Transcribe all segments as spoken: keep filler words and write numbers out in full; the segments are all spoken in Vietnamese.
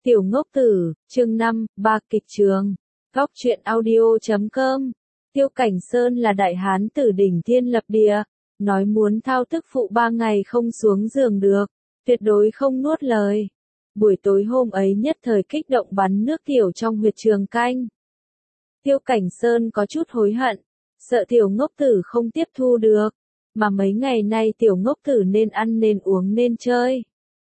Tiểu ngốc tử, chương năm, ba kịch trường. Góc truyện audio chấm com. Tiêu Cảnh Sơn là đại hán tử đỉnh thiên lập địa, nói muốn thao tức phụ ba ngày không xuống giường được, tuyệt đối không nuốt lời. Buổi tối hôm ấy nhất thời kích động bắn nước tiểu trong huyệt trường canh. Tiêu Cảnh Sơn có chút hối hận, sợ tiểu ngốc tử không tiếp thu được, mà mấy ngày nay tiểu ngốc tử nên ăn nên uống nên chơi.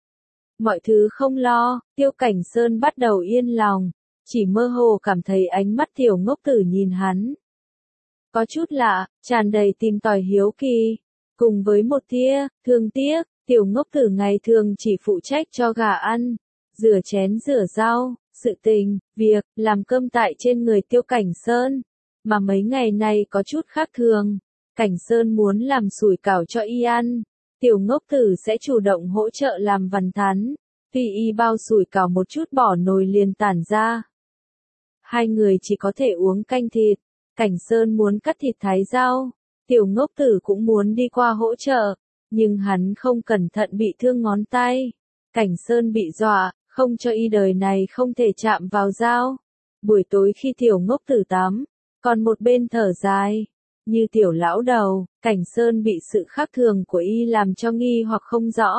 Mọi thứ không lo, Tiêu Cảnh Sơn bắt đầu yên lòng, chỉ mơ hồ cảm thấy ánh mắt tiểu ngốc tử nhìn hắn. Có chút lạ, tràn đầy tìm tòi hiếu kỳ, cùng với một tia, thương tiếc, tiểu ngốc tử ngày thường chỉ phụ trách cho gà ăn, rửa chén rửa rau, sự tình, việc, làm cơm tại trên người Tiêu Cảnh Sơn, mà mấy ngày nay có chút khác thường, Cảnh Sơn muốn làm sủi cảo cho y ăn. Tiểu ngốc tử sẽ chủ động hỗ trợ làm vằn thắn, tuy y bao sủi cảo một chút bỏ nồi liền tản ra. Hai người chỉ có thể uống canh thịt, Cảnh Sơn muốn cắt thịt thái rau, tiểu ngốc tử cũng muốn đi qua hỗ trợ, nhưng hắn không cẩn thận bị thương ngón tay. Cảnh Sơn bị dọa, không cho y đời này không thể chạm vào dao. Buổi tối khi tiểu ngốc tử tắm, còn một bên thở dài. Như tiểu lão đầu, Cảnh Sơn bị sự khác thường của y làm cho nghi hoặc không rõ.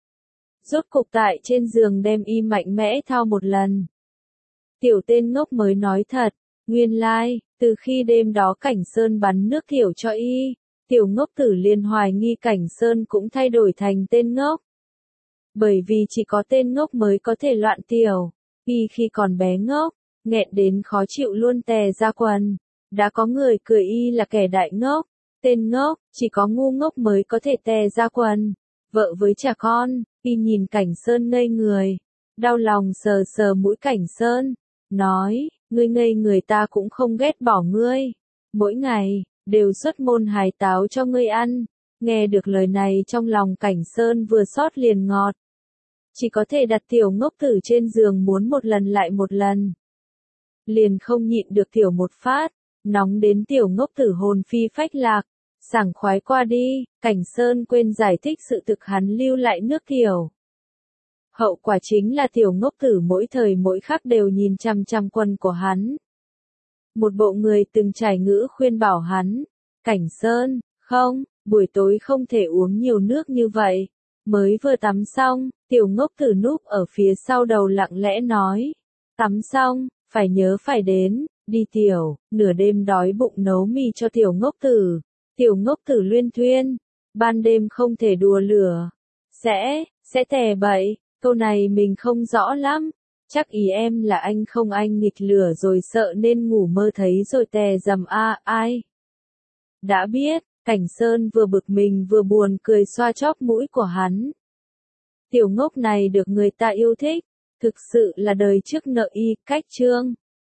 Rốt cục tại trên giường đem y mạnh mẽ thao một lần. Tiểu tên ngốc mới nói thật, nguyên lai, like, từ khi đêm đó Cảnh Sơn bắn nước tiểu cho y, tiểu ngốc tử liền hoài nghi Cảnh Sơn cũng thay đổi thành tên ngốc. Bởi vì chỉ có tên ngốc mới có thể loạn tiểu, y khi còn bé ngốc, nghẹn đến khó chịu luôn tè ra quần. Đã có người cười y là kẻ đại ngốc, tên ngốc, chỉ có ngu ngốc mới có thể tè ra quần. Vợ với trẻ con, y nhìn Cảnh Sơn ngây người, đau lòng sờ sờ mũi Cảnh Sơn, nói, ngươi ngây người ta cũng không ghét bỏ ngươi, mỗi ngày, đều xuất môn hài táo cho ngươi ăn. Nghe được lời này trong lòng Cảnh Sơn vừa xót liền ngọt. Chỉ có thể đặt tiểu ngốc tử trên giường muốn một lần lại một lần. Liền không nhịn được tiểu một phát. Nóng đến tiểu ngốc tử hồn phi phách lạc, sảng khoái qua đi, Cảnh Sơn quên giải thích sự thực hắn lưu lại nước tiểu. Hậu quả chính là tiểu ngốc tử mỗi thời mỗi khắc đều nhìn chăm chăm quần của hắn. Một bộ người từng trải ngữ khuyên bảo hắn, Cảnh Sơn, không, buổi tối không thể uống nhiều nước như vậy. Mới vừa tắm xong, tiểu ngốc tử núp ở phía sau đầu lặng lẽ nói, tắm xong, phải nhớ phải đến. Đi tiểu, nửa đêm đói bụng nấu mì cho tiểu ngốc tử. Tiểu ngốc tử luyên thuyên, ban đêm không thể đùa lửa. Sẽ, sẽ tè bậy, câu này mình không rõ lắm. Chắc ý em là anh không anh nghịch lửa rồi sợ nên ngủ mơ thấy rồi tè dầm a à, ai. Đã biết, Cảnh Sơn vừa bực mình vừa buồn cười xoa chóp mũi của hắn. Tiểu ngốc này được người ta yêu thích, thực sự là đời trước nợ y, cách trương.